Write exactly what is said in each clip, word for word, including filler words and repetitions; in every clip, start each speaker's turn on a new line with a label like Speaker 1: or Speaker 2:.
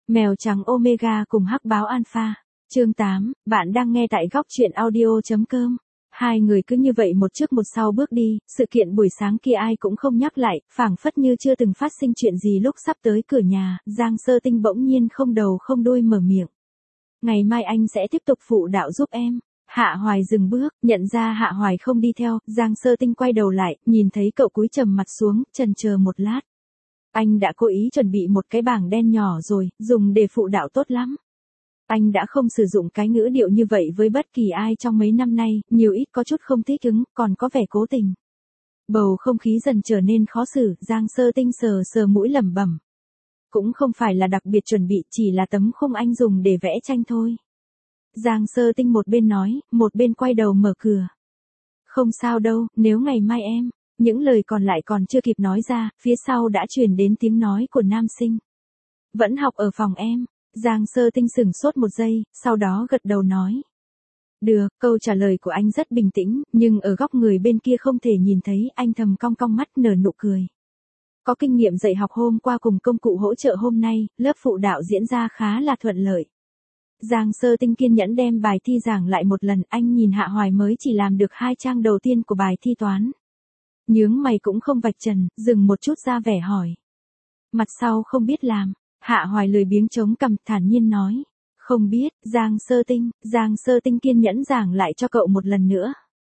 Speaker 1: Mèo trắng Omega cùng hắc báo Alpha. Chương tám, bạn đang nghe tại góc truyện audio chấm com. Hai người cứ như vậy một trước một sau bước đi, sự kiện buổi sáng kia ai cũng không nhắc lại, phảng phất như chưa từng phát sinh chuyện gì. Lúc sắp tới cửa nhà, Giang Sơ Tinh bỗng nhiên không đầu không đuôi mở miệng. Ngày mai anh sẽ tiếp tục phụ đạo giúp em. Hạ Hoài dừng bước, nhận ra Hạ Hoài không đi theo, Giang Sơ Tinh quay đầu lại, nhìn thấy cậu cúi trầm mặt xuống, chần chờ một lát. Anh đã cố ý chuẩn bị một cái bảng đen nhỏ rồi, dùng để phụ đạo tốt lắm. Anh đã không sử dụng cái ngữ điệu như vậy với bất kỳ ai trong mấy năm nay, nhiều ít có chút không thích ứng, còn có vẻ cố tình. Bầu không khí dần trở nên khó xử, Giang Sơ Tinh sờ sờ mũi lẩm bẩm. Cũng không phải là đặc biệt chuẩn bị, chỉ là tấm khung anh dùng để vẽ tranh thôi. Giang Sơ Tinh một bên nói, một bên quay đầu mở cửa. Không sao đâu, nếu ngày mai em... Những lời còn lại còn chưa kịp nói ra, phía sau đã truyền đến tiếng nói của nam sinh. Vẫn học ở phòng em. Giang Sơ Tinh sửng sốt một giây, sau đó gật đầu nói. Được, câu trả lời của anh rất bình tĩnh, nhưng ở góc người bên kia không thể nhìn thấy, anh thầm cong cong mắt nở nụ cười. Có kinh nghiệm dạy học hôm qua cùng công cụ hỗ trợ hôm nay, lớp phụ đạo diễn ra khá là thuận lợi. Giang Sơ Tinh kiên nhẫn đem bài thi giảng lại một lần, anh nhìn Hạ Hoài mới chỉ làm được hai trang đầu tiên của bài thi toán. Nhướng mày cũng không vạch trần, dừng một chút ra vẻ hỏi. Mặt sau không biết làm, Hạ Hoài lười biếng chống cằm thản nhiên nói. Không biết, Giang Sơ Tinh, Giang Sơ Tinh kiên nhẫn giảng lại cho cậu một lần nữa.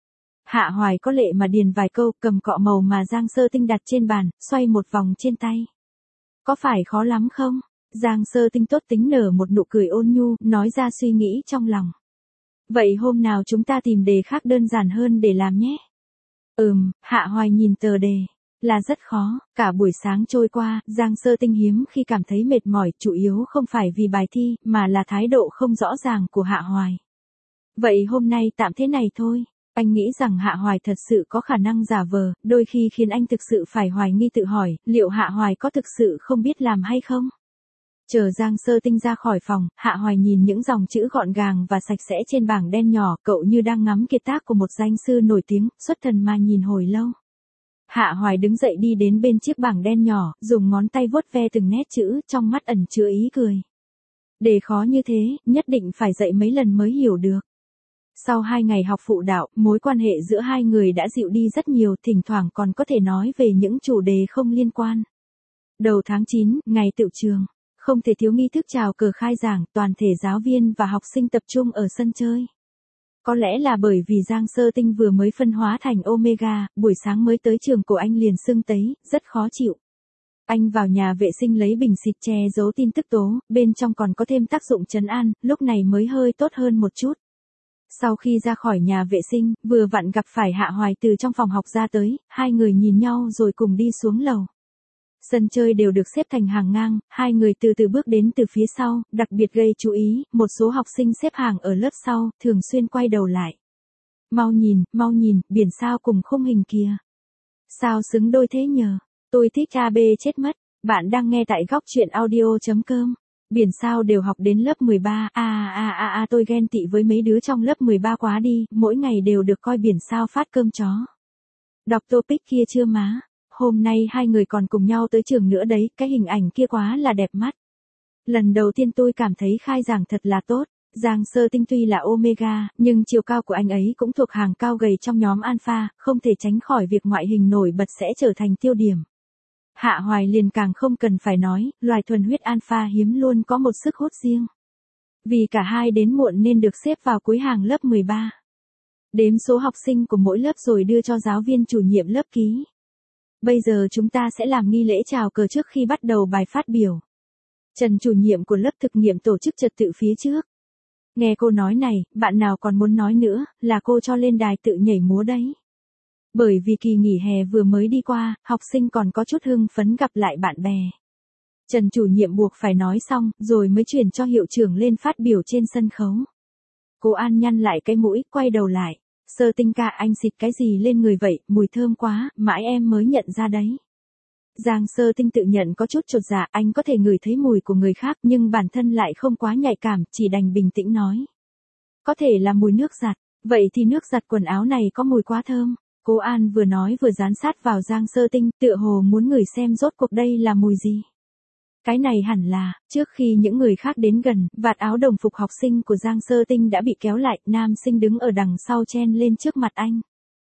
Speaker 1: Hạ Hoài có lệ mà điền vài câu, cầm cọ màu mà Giang Sơ Tinh đặt trên bàn, xoay một vòng trên tay. Có phải khó lắm không? Giang Sơ Tinh tốt tính nở một nụ cười ôn nhu, nói ra suy nghĩ trong lòng. Vậy hôm nào chúng ta tìm đề khác đơn giản hơn để làm nhé. Ừm, Hạ Hoài nhìn tờ đề. Là rất khó, cả buổi sáng trôi qua, Giang Sơ Tinh hiếm khi cảm thấy mệt mỏi, chủ yếu không phải vì bài thi, mà là thái độ không rõ ràng của Hạ Hoài. Vậy hôm nay tạm thế này thôi, anh nghĩ rằng Hạ Hoài thật sự có khả năng giả vờ, đôi khi khiến anh thực sự phải hoài nghi tự hỏi, liệu Hạ Hoài có thực sự không biết làm hay không? Chờ Giang Sơ Tinh ra khỏi phòng, Hạ Hoài nhìn những dòng chữ gọn gàng và sạch sẽ trên bảng đen nhỏ, cậu như đang ngắm kiệt tác của một danh sư nổi tiếng, xuất thần mà nhìn hồi lâu. Hạ Hoài đứng dậy đi đến bên chiếc bảng đen nhỏ, dùng ngón tay vuốt ve từng nét chữ, trong mắt ẩn chứa ý cười. Đề khó như thế, nhất định phải dạy mấy lần mới hiểu được. Sau hai ngày học phụ đạo, mối quan hệ giữa hai người đã dịu đi rất nhiều, thỉnh thoảng còn có thể nói về những chủ đề không liên quan. Đầu tháng chín, ngày tựu trường. Không thể thiếu nghi thức chào cờ khai giảng, toàn thể giáo viên và học sinh tập trung ở sân chơi. Có lẽ là bởi vì Giang Sơ Tinh vừa mới phân hóa thành Omega, buổi sáng mới tới trường của anh liền sưng tấy, rất khó chịu. Anh vào nhà vệ sinh lấy bình xịt che giấu tin tức tố, bên trong còn có thêm tác dụng trấn an, lúc này mới hơi tốt hơn một chút. Sau khi ra khỏi nhà vệ sinh, vừa vặn gặp phải Hạ Hoài từ trong phòng học ra tới, hai người nhìn nhau rồi cùng đi xuống lầu. Sân chơi đều được xếp thành hàng ngang, hai người từ từ bước đến từ phía sau, đặc biệt gây chú ý, một số học sinh xếp hàng ở lớp sau, thường xuyên quay đầu lại. Mau nhìn, mau nhìn, biển sao cùng khung hình kìa. Sao xứng đôi thế nhờ, tôi thích a bê chết mất, bạn đang nghe tại góc truyện audio chấm com. Biển sao đều học đến lớp mười ba, à à à à tôi ghen tị với mấy đứa trong lớp mười ba quá đi, mỗi ngày đều được coi biển sao phát cơm chó. Đọc topic kia chưa má? Hôm nay hai người còn cùng nhau tới trường nữa đấy, cái hình ảnh kia quá là đẹp mắt. Lần đầu tiên tôi cảm thấy khai giảng thật là tốt, Giang Sơ Tinh tuy là Omega, nhưng chiều cao của anh ấy cũng thuộc hàng cao gầy trong nhóm Alpha, không thể tránh khỏi việc ngoại hình nổi bật sẽ trở thành tiêu điểm. Hạ Hoài liền càng không cần phải nói, loài thuần huyết Alpha hiếm luôn có một sức hút riêng. Vì cả hai đến muộn nên được xếp vào cuối hàng lớp mười ba. Đếm số học sinh của mỗi lớp rồi đưa cho giáo viên chủ nhiệm lớp ký. Bây giờ chúng ta sẽ làm nghi lễ chào cờ trước khi bắt đầu bài phát biểu. Trần chủ nhiệm của lớp thực nghiệm tổ chức trật tự phía trước. Nghe cô nói này, bạn nào còn muốn nói nữa, là cô cho lên đài tự nhảy múa đấy. Bởi vì kỳ nghỉ hè vừa mới đi qua, học sinh còn có chút hưng phấn gặp lại bạn bè. Trần chủ nhiệm buộc phải nói xong, rồi mới chuyển cho hiệu trưởng lên phát biểu trên sân khấu. Cô An nhăn lại cái mũi, quay đầu lại. Sơ Tinh ca, anh xịt cái gì lên người vậy, mùi thơm quá, mãi em mới nhận ra đấy. Giang Sơ Tinh tự nhận có chút chột dạ, anh có thể ngửi thấy mùi của người khác nhưng bản thân lại không quá nhạy cảm, chỉ đành bình tĩnh nói. Có thể là mùi nước giặt, vậy thì nước giặt quần áo này có mùi quá thơm. Cô An vừa nói vừa dán sát vào Giang Sơ Tinh, tựa hồ muốn ngửi xem rốt cuộc đây là mùi gì. Cái này hẳn là, trước khi những người khác đến gần, vạt áo đồng phục học sinh của Giang Sơ Tinh đã bị kéo lại, nam sinh đứng ở đằng sau chen lên trước mặt anh.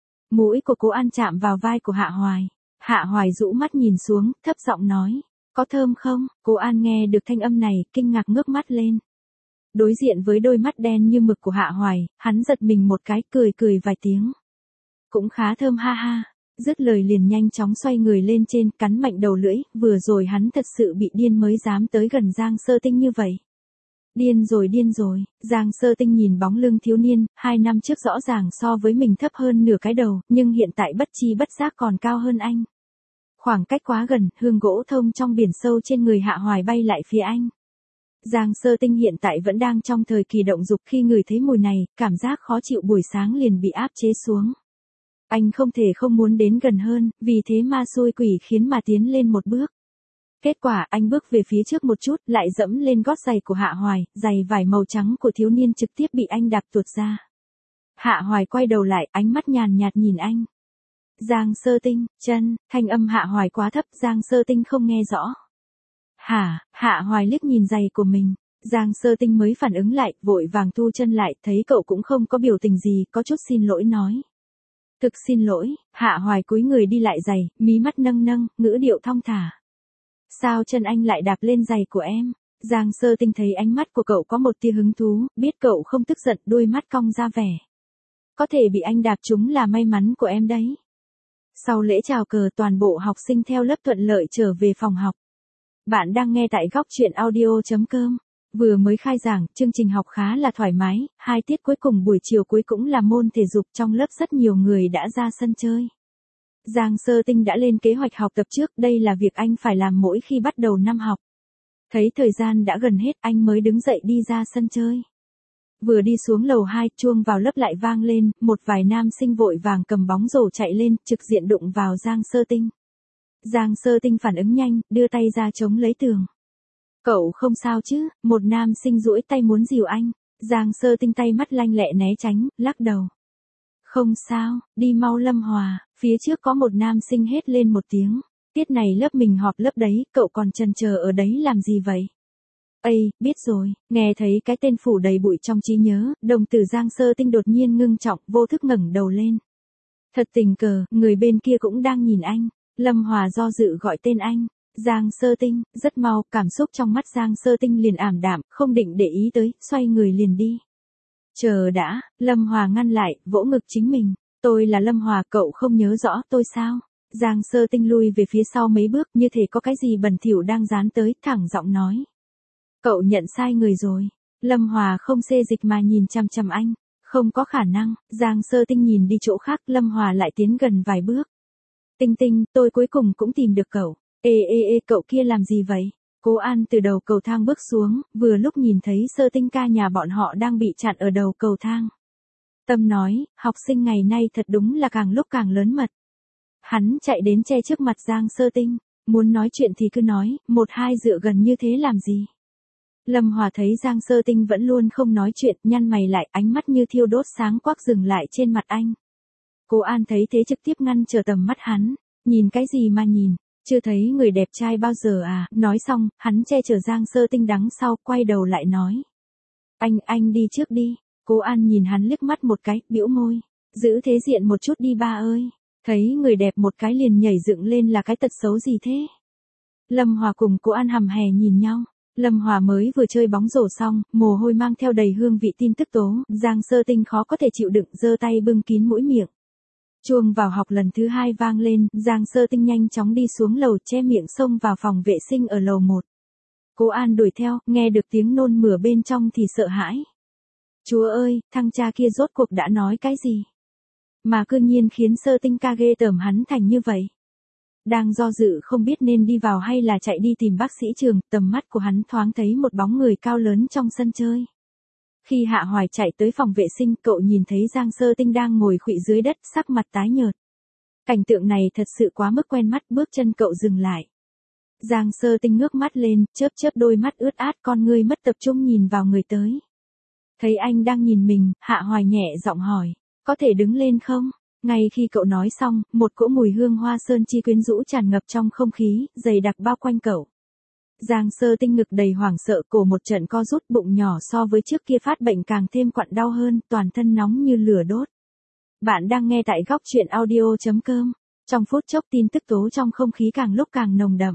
Speaker 1: Mũi của Cố An chạm vào vai của Hạ Hoài. Hạ Hoài rũ mắt nhìn xuống, thấp giọng nói, có thơm không? Cố An nghe được thanh âm này, kinh ngạc ngước mắt lên. Đối diện với đôi mắt đen như mực của Hạ Hoài, hắn giật mình một cái, cười cười vài tiếng. Cũng khá thơm ha ha. Dứt lời liền nhanh chóng xoay người lên trên, cắn mạnh đầu lưỡi, vừa rồi hắn thật sự bị điên mới dám tới gần Giang Sơ Tinh như vậy. Điên rồi điên rồi, Giang Sơ Tinh nhìn bóng lưng thiếu niên, hai năm trước rõ ràng so với mình thấp hơn nửa cái đầu, nhưng hiện tại bất chi bất giác còn cao hơn anh. Khoảng cách quá gần, hương gỗ thông trong biển sâu trên người Hạ Hoài bay lại phía anh. Giang Sơ Tinh hiện tại vẫn đang trong thời kỳ động dục, khi ngửi thấy mùi này, cảm giác khó chịu buổi sáng liền bị áp chế xuống. Anh không thể không muốn đến gần hơn, vì thế ma xui quỷ khiến mà tiến lên một bước. Kết quả anh bước về phía trước một chút, lại dẫm lên gót giày của Hạ Hoài, giày vải màu trắng của thiếu niên trực tiếp bị anh đạp tuột ra. Hạ Hoài quay đầu lại, ánh mắt nhàn nhạt nhìn anh. Giang Sơ Tinh, chân, thanh âm Hạ Hoài quá thấp, Giang Sơ Tinh không nghe rõ. Hả, Hạ Hoài liếc nhìn giày của mình. Giang Sơ Tinh mới phản ứng lại, vội vàng thu chân lại, thấy cậu cũng không có biểu tình gì, có chút xin lỗi nói. Thực xin lỗi, Hạ Hoài cúi người đi lại giày, mí mắt nâng nâng, ngữ điệu thong thả. Sao chân anh lại đạp lên giày của em? Giang Sơ Tinh thấy ánh mắt của cậu có một tia hứng thú, biết cậu không tức giận, đôi mắt cong ra vẻ. Có thể bị anh đạp trúng là may mắn của em đấy. Sau lễ chào cờ, toàn bộ học sinh theo lớp thuận lợi trở về phòng học. Bạn đang nghe tại góc truyện audio chấm com. Vừa mới khai giảng, chương trình học khá là thoải mái, hai tiết cuối cùng buổi chiều cuối cũng là môn thể dục, trong lớp rất nhiều người đã ra sân chơi. Giang Sơ Tinh đã lên kế hoạch học tập trước, đây là việc anh phải làm mỗi khi bắt đầu năm học. Thấy thời gian đã gần hết, anh mới đứng dậy đi ra sân chơi. Vừa đi xuống lầu hai, chuông vào lớp lại vang lên, một vài nam sinh vội vàng cầm bóng rổ chạy lên, trực diện đụng vào Giang Sơ Tinh. Giang Sơ Tinh phản ứng nhanh, đưa tay ra chống lấy tường. Cậu không sao chứ? Một nam sinh duỗi tay muốn dìu anh. Giang Sơ Tinh tay mắt lanh lẹ né tránh, lắc đầu. Không sao, đi mau Lâm Hòa, phía trước có một nam sinh hét lên một tiếng. Tiết này lớp mình họp lớp đấy, cậu còn chần chờ ở đấy làm gì vậy? Ây, biết rồi, nghe thấy cái tên phủ đầy bụi trong trí nhớ, đồng tử Giang Sơ Tinh đột nhiên ngưng trọng, vô thức ngẩng đầu lên. Thật tình cờ, người bên kia cũng đang nhìn anh. Lâm Hòa do dự gọi tên anh. Giang Sơ Tinh, rất mau, cảm xúc trong mắt Giang Sơ Tinh liền ảm đạm, không định để ý tới, xoay người liền đi. Chờ đã, Lâm Hòa ngăn lại, vỗ ngực chính mình. Tôi là Lâm Hòa, cậu không nhớ rõ tôi sao? Giang Sơ Tinh lui về phía sau mấy bước, như thể có cái gì bẩn thỉu đang dán tới, thẳng giọng nói. Cậu nhận sai người rồi. Lâm Hòa không xê dịch mà nhìn chằm chằm anh. Không có khả năng, Giang Sơ Tinh nhìn đi chỗ khác, Lâm Hòa lại tiến gần vài bước. Tinh Tinh, tôi cuối cùng cũng tìm được cậu. Ê ê ê, cậu kia làm gì vậy? Cố An từ đầu cầu thang bước xuống, vừa lúc nhìn thấy Sơ Tinh ca nhà bọn họ đang bị chặn ở đầu cầu thang. Tâm nói, học sinh ngày nay thật đúng là càng lúc càng lớn mật. Hắn chạy đến che trước mặt Giang Sơ Tinh, muốn nói chuyện thì cứ nói, một hai dựa gần như thế làm gì? Lâm Hòa thấy Giang Sơ Tinh vẫn luôn không nói chuyện, nhăn mày lại, ánh mắt như thiêu đốt sáng quắc dừng lại trên mặt anh. Cố An thấy thế trực tiếp ngăn trở tầm mắt hắn, nhìn cái gì mà nhìn, chưa thấy người đẹp trai bao giờ à? Nói xong, hắn che chở Giang Sơ Tinh đằng sau, quay đầu lại nói. Anh, anh đi trước đi. Cố An nhìn hắn liếc mắt một cái, bĩu môi. Giữ thế diện một chút đi ba ơi. Thấy người đẹp một cái liền nhảy dựng lên là cái tật xấu gì thế? Lâm Hòa cùng Cố An hầm hè nhìn nhau. Lâm Hòa mới vừa chơi bóng rổ xong, mồ hôi mang theo đầy hương vị tin tức tố, Giang Sơ Tinh khó có thể chịu đựng, giơ tay bưng kín mũi miệng. Chuông vào học lần thứ hai vang lên, Giang Sơ Tinh nhanh chóng đi xuống lầu, che miệng xông vào phòng vệ sinh ở lầu một. Cố An đuổi theo, nghe được tiếng nôn mửa bên trong thì sợ hãi. Chúa ơi, thằng cha kia rốt cuộc đã nói cái gì? Mà cư nhiên khiến Sơ Tinh ca ghê tởm hắn thành như vậy. Đang do dự không biết nên đi vào hay là chạy đi tìm bác sĩ Trường, tầm mắt của hắn thoáng thấy một bóng người cao lớn trong sân chơi. Khi Hạ Hoài chạy tới phòng vệ sinh, cậu nhìn thấy Giang Sơ Tinh đang ngồi khuỵu dưới đất, sắc mặt tái nhợt. Cảnh tượng này thật sự quá mức quen mắt, bước chân cậu dừng lại. Giang Sơ Tinh ngước mắt lên, chớp chớp đôi mắt ướt át, con ngươi mất tập trung nhìn vào người tới. Thấy anh đang nhìn mình, Hạ Hoài nhẹ giọng hỏi, có thể đứng lên không? Ngay khi cậu nói xong, một cỗ mùi hương hoa sơn chi quyến rũ tràn ngập trong không khí, dày đặc bao quanh cậu. Giang Sơ Tinh ngực đầy hoảng sợ, cổ một trận co rút, bụng nhỏ so với trước kia phát bệnh càng thêm quặn đau hơn, toàn thân nóng như lửa đốt. Bạn đang nghe tại góc truyện audio.com. Trong phút chốc tin tức tố trong không khí càng lúc càng nồng đậm.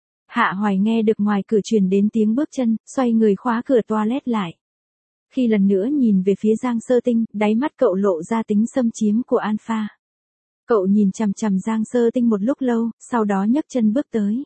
Speaker 1: Hạ Hoài nghe được ngoài cửa truyền đến tiếng bước chân, xoay người khóa cửa toilet lại. Khi lần nữa nhìn về phía Giang Sơ Tinh, đáy mắt cậu lộ ra tính xâm chiếm của Alpha. Cậu nhìn chằm chằm Giang Sơ Tinh một lúc lâu, sau đó nhấc chân bước tới.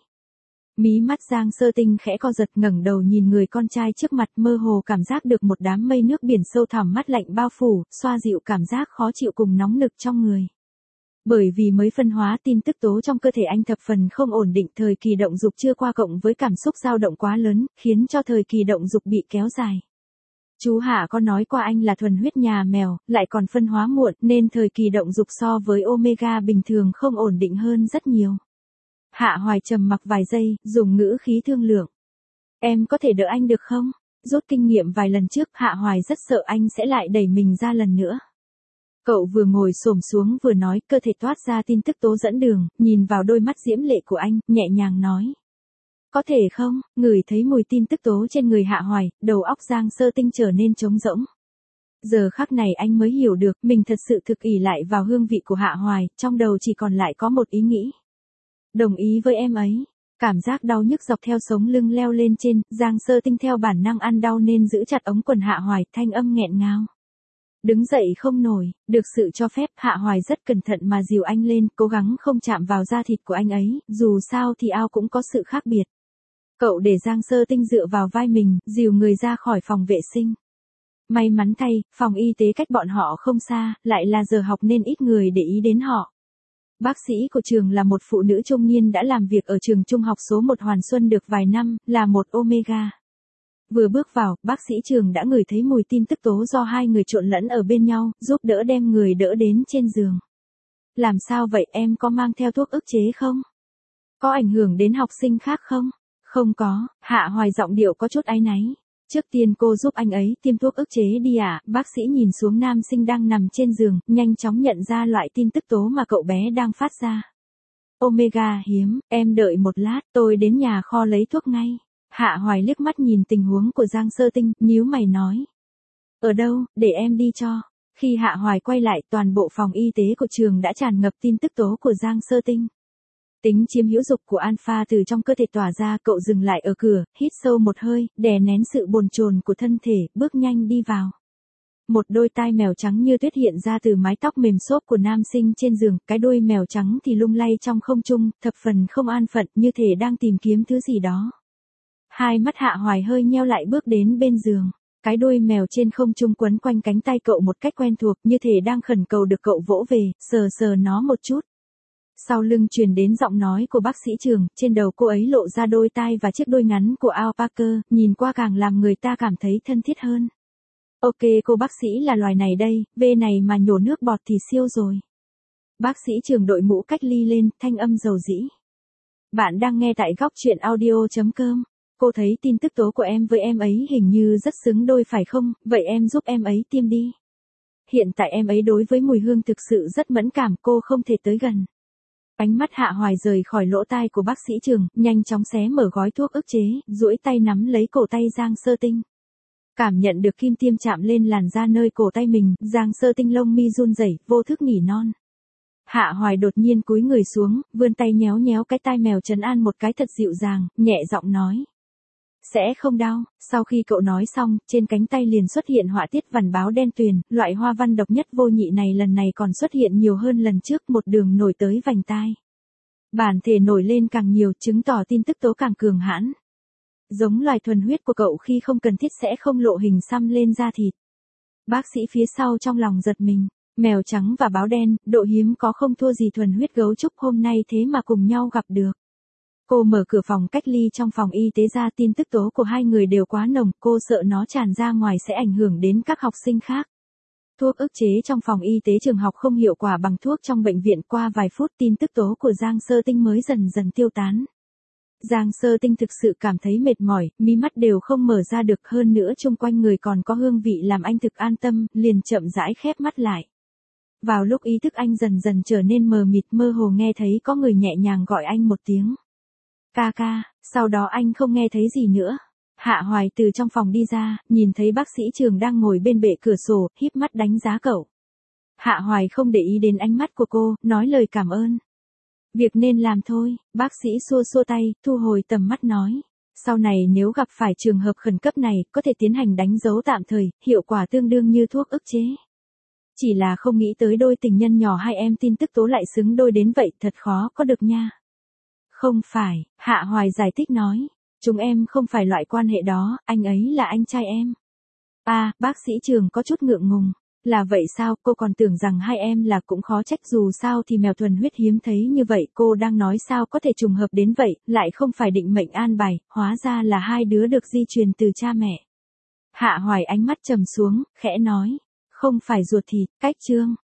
Speaker 1: Mí mắt Giang Sơ Tinh khẽ co giật, ngẩng đầu nhìn người con trai trước mặt, mơ hồ cảm giác được một đám mây nước biển sâu thẳm mắt lạnh bao phủ, xoa dịu cảm giác khó chịu cùng nóng nực trong người. Bởi vì mới phân hóa tin tức tố trong cơ thể anh thập phần không ổn định, thời kỳ động dục chưa qua cộng với cảm xúc dao động quá lớn, khiến cho thời kỳ động dục bị kéo dài. Chú Hạ có nói qua anh là thuần huyết nhà mèo, lại còn phân hóa muộn nên thời kỳ động dục so với Omega bình thường không ổn định hơn rất nhiều. Hạ Hoài trầm mặc vài giây, dùng ngữ khí thương lượng. Em có thể đỡ anh được không? Rút kinh nghiệm vài lần trước, Hạ Hoài rất sợ anh sẽ lại đẩy mình ra lần nữa. Cậu vừa ngồi xổm xuống vừa nói, cơ thể toát ra tin tức tố dẫn đường, nhìn vào đôi mắt diễm lệ của anh, nhẹ nhàng nói. Có thể không? Ngửi thấy mùi tin tức tố trên người Hạ Hoài, đầu óc Giang Sơ Tinh trở nên trống rỗng. Giờ khắc này anh mới hiểu được, mình thật sự thực ỷ lại vào hương vị của Hạ Hoài, trong đầu chỉ còn lại có một ý nghĩ. Đồng ý với em ấy. Cảm giác đau nhức dọc theo sống lưng leo lên trên, Giang Sơ Tinh theo bản năng ăn đau nên giữ chặt ống quần Hạ Hoài, thanh âm nghẹn ngào. Đứng dậy không nổi, được sự cho phép, Hạ Hoài rất cẩn thận mà dìu anh lên, cố gắng không chạm vào da thịt của anh ấy, dù sao thì ao cũng có sự khác biệt. Cậu để Giang Sơ Tinh dựa vào vai mình, dìu người ra khỏi phòng vệ sinh. May mắn thay, phòng y tế cách bọn họ không xa, lại là giờ học nên ít người để ý đến họ. Bác sĩ của trường là một phụ nữ trung niên đã làm việc ở trường trung học số một Hoàn Xuân được vài năm, là một Omega. Vừa bước vào, bác sĩ trường đã ngửi thấy mùi tin tức tố do hai người trộn lẫn ở bên nhau, giúp đỡ đem người đỡ đến trên giường. Làm sao vậy, em có mang theo thuốc ức chế không? Có ảnh hưởng đến học sinh khác không? Không có, Hạ Hoài giọng điệu có chút áy náy. Trước tiên cô giúp anh ấy tiêm thuốc ức chế đi ạ. À? Bác sĩ nhìn xuống nam sinh đang nằm trên giường, nhanh chóng nhận ra loại tin tức tố mà cậu bé đang phát ra. Omega hiếm, em đợi một lát, tôi đến nhà kho lấy thuốc ngay. Hạ Hoài liếc mắt nhìn tình huống của Giang Sơ Tinh, nhíu mày nói. Ở đâu, để em đi cho. Khi Hạ Hoài quay lại, toàn bộ phòng y tế của trường đã tràn ngập tin tức tố của Giang Sơ Tinh. Tính chiếm hữu dục của Alpha từ trong cơ thể tỏa ra, cậu dừng lại ở cửa, hít sâu một hơi, đè nén sự bồn chồn của thân thể, bước nhanh đi vào. Một đôi tai mèo trắng như tuyết hiện ra từ mái tóc mềm xốp của nam sinh trên giường, cái đuôi mèo trắng thì lung lay trong không trung, thập phần không an phận, như thể đang tìm kiếm thứ gì đó. Hai mắt Hạ Hoài hơi nheo lại, bước đến bên giường. Cái đuôi mèo trên không trung quấn quanh cánh tay cậu một cách quen thuộc, như thể đang khẩn cầu được cậu vỗ về, sờ sờ nó một chút. Sau lưng truyền đến giọng nói của bác sĩ trường, trên đầu cô ấy lộ ra đôi tai và chiếc đuôi ngắn của alpaca, nhìn qua càng làm người ta cảm thấy thân thiết hơn. Ok, cô bác sĩ là loài này đây, về này mà nhổ nước bọt thì siêu rồi. Bác sĩ trường đội mũ cách ly lên, thanh âm dầu dĩ. Bạn đang nghe tại góc truyện audio.com. Cô thấy tin tức tố của em với em ấy hình như rất xứng đôi phải không, vậy em giúp em ấy tiêm đi. Hiện tại em ấy đối với mùi hương thực sự rất mẫn cảm, cô không thể tới gần. Ánh mắt Hạ Hoài rời khỏi lỗ tai của bác sĩ trường, nhanh chóng xé mở gói thuốc ức chế, duỗi tay nắm lấy cổ tay Giang Sơ Tinh. Cảm nhận được kim tiêm chạm lên làn da nơi cổ tay mình, Giang Sơ Tinh lông mi run rẩy, vô thức nỉ non. Hạ Hoài đột nhiên cúi người xuống, vươn tay nhéo nhéo cái tai mèo trấn an một cái thật dịu dàng, nhẹ giọng nói. Sẽ không đau. Sau khi cậu nói xong, trên cánh tay liền xuất hiện họa tiết vằn báo đen tuyền, loại hoa văn độc nhất vô nhị này lần này còn xuất hiện nhiều hơn lần trước, một đường nổi tới vành tai. Bản thể nổi lên càng nhiều, chứng tỏ tin tức tố càng cường hãn. Giống loài thuần huyết của cậu khi không cần thiết sẽ không lộ hình xăm lên da thịt. Bác sĩ phía sau trong lòng giật mình, mèo trắng và báo đen, độ hiếm có không thua gì thuần huyết gấu trúc, hôm nay thế mà cùng nhau gặp được. Cô mở cửa phòng cách ly trong phòng y tế ra, tin tức tố của hai người đều quá nồng, cô sợ nó tràn ra ngoài sẽ ảnh hưởng đến các học sinh khác. Thuốc ức chế trong phòng y tế trường học không hiệu quả bằng thuốc trong bệnh viện, qua vài phút tin tức tố của Giang Sơ Tinh mới dần dần tiêu tán. Giang Sơ Tinh thực sự cảm thấy mệt mỏi, mí mắt đều không mở ra được, hơn nữa chung quanh người còn có hương vị làm anh thực an tâm, liền chậm rãi khép mắt lại. Vào lúc ý thức anh dần dần trở nên mờ mịt, mơ hồ nghe thấy có người nhẹ nhàng gọi anh một tiếng. Ca ca, sau đó anh không nghe thấy gì nữa. Hạ Hoài từ trong phòng đi ra, nhìn thấy bác sĩ Trường đang ngồi bên bệ cửa sổ, híp mắt đánh giá cậu. Hạ Hoài không để ý đến ánh mắt của cô, nói lời cảm ơn. Việc nên làm thôi, bác sĩ xua xua tay, thu hồi tầm mắt nói. Sau này nếu gặp phải trường hợp khẩn cấp này, có thể tiến hành đánh dấu tạm thời, hiệu quả tương đương như thuốc ức chế. Chỉ là không nghĩ tới đôi tình nhân nhỏ hai em tin tức tố lại xứng đôi đến vậy, thật khó có được nha. Không phải, Hạ Hoài giải thích nói. Chúng em không phải loại quan hệ đó, anh ấy là anh trai em. À, bác sĩ Trường có chút ngượng ngùng. Là vậy sao, cô còn tưởng rằng hai em là cũng khó trách, dù sao thì mèo thuần huyết hiếm thấy như vậy, cô đang nói sao có thể trùng hợp đến vậy, lại không phải định mệnh an bài, hóa ra là hai đứa được di truyền từ cha mẹ. Hạ Hoài ánh mắt trầm xuống, khẽ nói, không phải ruột thịt, cách Trương.